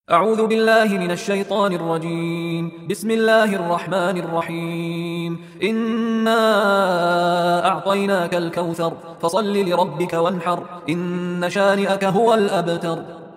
أعوذ بالله من الشيطان الرجيم. بسم الله الرحمن الرحيم. إنا أعطيناك الكوثر فصل لربك وانحر إن شانئك هو الأبتر.